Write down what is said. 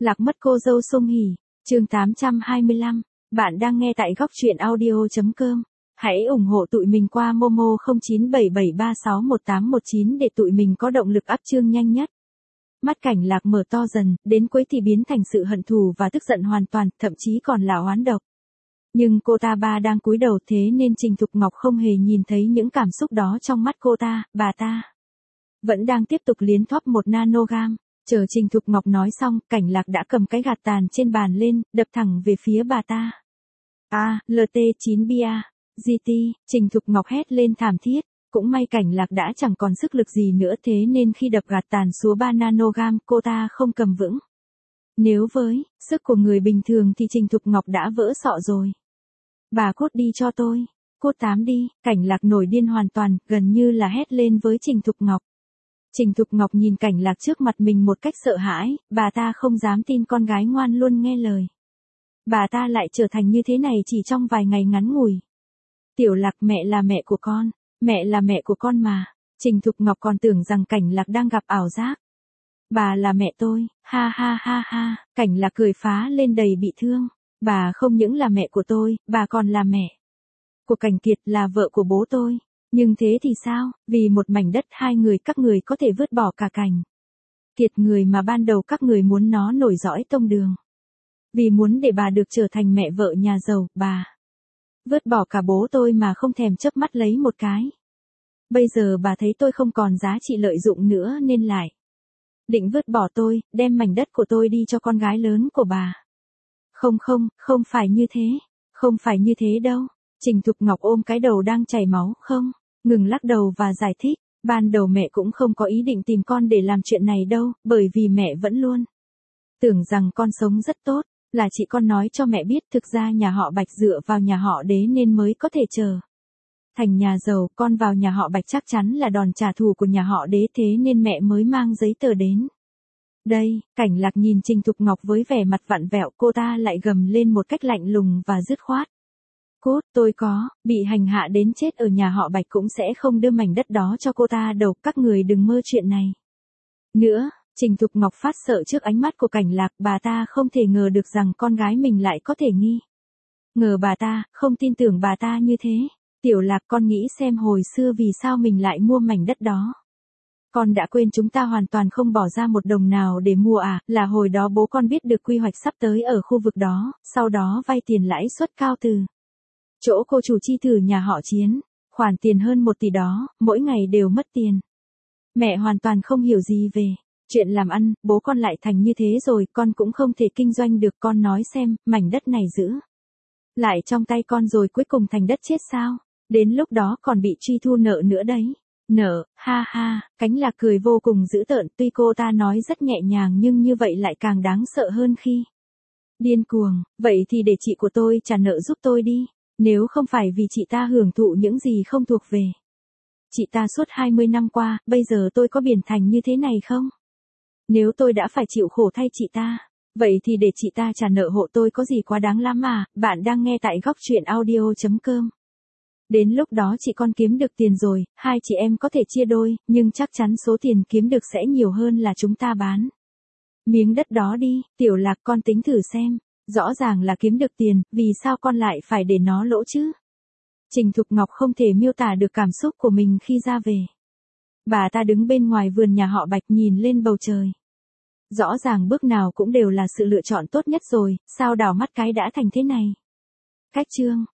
Lạc mất cô dâu Sung Hỉ, chương 825. Bạn đang nghe tại góc truyện audio.com. Hãy ủng hộ tụi mình qua Momo 0977361819 để tụi mình có động lực up chương nhanh nhất. Mắt Cảnh Lạc mở to dần, đến cuối thì biến thành sự hận thù và tức giận hoàn toàn, thậm chí còn là oán độc. Nhưng cô ta đang cúi đầu, thế nên Trình Thục Ngọc không hề nhìn thấy những cảm xúc đó trong mắt cô ta. Bà ta vẫn đang tiếp tục liến thoát 1 nanogam. Chờ Trình Thục Ngọc nói xong, Cảnh Lạc đã cầm cái gạt tàn trên bàn lên, đập thẳng về phía bà ta. LT9 bia, GT, Trình Thục Ngọc hét lên thảm thiết. Cũng may Cảnh Lạc đã chẳng còn sức lực gì nữa, thế nên khi đập gạt tàn xuống 3 nanogam, cô ta không cầm vững. Nếu với sức của người bình thường thì Trình Thục Ngọc đã vỡ sọ rồi. Bà cút đi cho tôi, cút tám đi. Cảnh Lạc nổi điên hoàn toàn, gần như là hét lên với Trình Thục Ngọc. Trình Thục Ngọc nhìn Cảnh Lạc trước mặt mình một cách sợ hãi, bà ta không dám tin con gái ngoan luôn nghe lời. Bà ta lại trở thành như thế này chỉ trong vài ngày ngắn ngủi. Tiểu Lạc, mẹ là mẹ của con, mẹ là mẹ của con mà. Trình Thục Ngọc còn tưởng rằng Cảnh Lạc đang gặp ảo giác. Bà là mẹ tôi, ha ha ha ha. Cảnh Lạc cười phá lên đầy bị thương. Bà không những là mẹ của tôi, bà còn là mẹ của Cảnh Kiệt, là vợ của bố tôi. Nhưng thế thì sao, vì một mảnh đất các người có thể vứt bỏ cả Cảnh Kiệt, người mà ban đầu các người muốn nó nổi dõi tông đường. Vì muốn để bà được trở thành mẹ vợ nhà giàu, bà vứt bỏ cả bố tôi mà không thèm chớp mắt lấy một cái. Bây giờ bà thấy tôi không còn giá trị lợi dụng nữa nên lại định vứt bỏ tôi, đem mảnh đất của tôi đi cho con gái lớn của bà. Không phải như thế, không phải như thế đâu. Trình Thục Ngọc ôm cái đầu đang chảy máu, ngừng lắc đầu và giải thích. Ban đầu mẹ cũng không có ý định tìm con để làm chuyện này đâu, bởi vì mẹ vẫn luôn tưởng rằng con sống rất tốt, là chị con nói cho mẹ biết thực ra nhà họ Bạch dựa vào nhà họ Đế nên mới có thể trở thành nhà giàu, con vào nhà họ Bạch chắc chắn là đòn trả thù của nhà họ Đế, thế nên mẹ mới mang giấy tờ đến. Đây, Cảnh Lạc nhìn Trình Thục Ngọc với vẻ mặt vặn vẹo, cô ta lại gầm lên một cách lạnh lùng và dứt khoát. Cốt, tôi có bị hành hạ đến chết ở nhà họ Bạch cũng sẽ không đưa mảnh đất đó cho cô ta đâu, các người đừng mơ chuyện này nữa. Trình Thục Ngọc phát sợ trước ánh mắt của Cảnh Lạc, bà ta không thể ngờ được rằng con gái mình lại có thể nghi ngờ bà ta, không tin tưởng bà ta như thế. Tiểu Lạc, con nghĩ xem hồi xưa vì sao mình lại mua mảnh đất đó. Con đã quên chúng ta hoàn toàn không bỏ ra một đồng nào để mua à, là hồi đó bố con biết được quy hoạch sắp tới ở khu vực đó, sau đó vay tiền lãi suất cao từ chỗ cô chủ chi thử nhà họ Chiến, khoản tiền hơn 1 tỷ đó, mỗi ngày đều mất tiền. Mẹ hoàn toàn không hiểu gì về chuyện làm ăn, bố con lại thành như thế rồi, con cũng không thể kinh doanh được. Con nói xem, mảnh đất này giữ lại trong tay con rồi cuối cùng thành đất chết sao? Đến lúc đó còn bị truy thu nợ nữa đấy. Nợ, ha ha. Cảnh Lạc cười vô cùng dữ tợn, tuy cô ta nói rất nhẹ nhàng nhưng như vậy lại càng đáng sợ hơn khi điên cuồng. Vậy thì để chị của tôi trả nợ giúp tôi đi. Nếu không phải vì chị ta hưởng thụ những gì không thuộc về chị ta suốt 20 năm qua, bây giờ tôi có biển thành như thế này không? Nếu tôi đã phải chịu khổ thay chị ta, vậy thì để chị ta trả nợ hộ tôi có gì quá đáng lắm mà. Bạn đang nghe tại góc truyện audio.com. Đến lúc đó chị con kiếm được tiền rồi, hai chị em có thể chia đôi, nhưng chắc chắn số tiền kiếm được sẽ nhiều hơn là chúng ta bán miếng đất đó đi. Tiểu Lạc, con tính thử xem, rõ ràng là kiếm được tiền, vì sao con lại phải để nó lỗ chứ? Trình Thục Ngọc không thể miêu tả được cảm xúc của mình khi ra về. Bà ta đứng bên ngoài vườn nhà họ Bạch nhìn lên bầu trời. Rõ ràng bước nào cũng đều là sự lựa chọn tốt nhất rồi, sao đảo mắt cái đã thành thế này? Cách chương